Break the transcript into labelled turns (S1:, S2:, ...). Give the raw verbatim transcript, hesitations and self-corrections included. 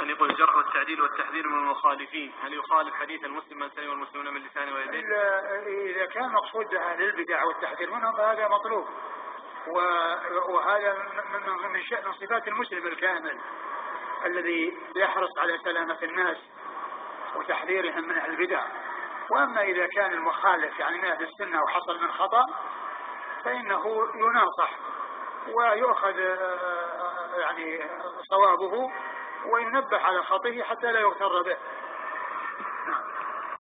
S1: أن يقول الجرح والتعديل والتحذير من المخالفين، هل يخالف حديث المسلم من سلم المسلمون من لسانه ويديه؟
S2: إذا كان مقصود أهل البدع والتحذير منهم فهذا مطلوب، وهذا من شأن صفات المسلم الكامل الذي يحرص على سلامة الناس وتحذيرهم من أهل البدع. وأما إذا كان المخالف يعني من أهل السنة وحصل من خطأ فإنه يناصح ويؤخذ يعني صوابه وينبه على خطئه حتى لا يغتر به.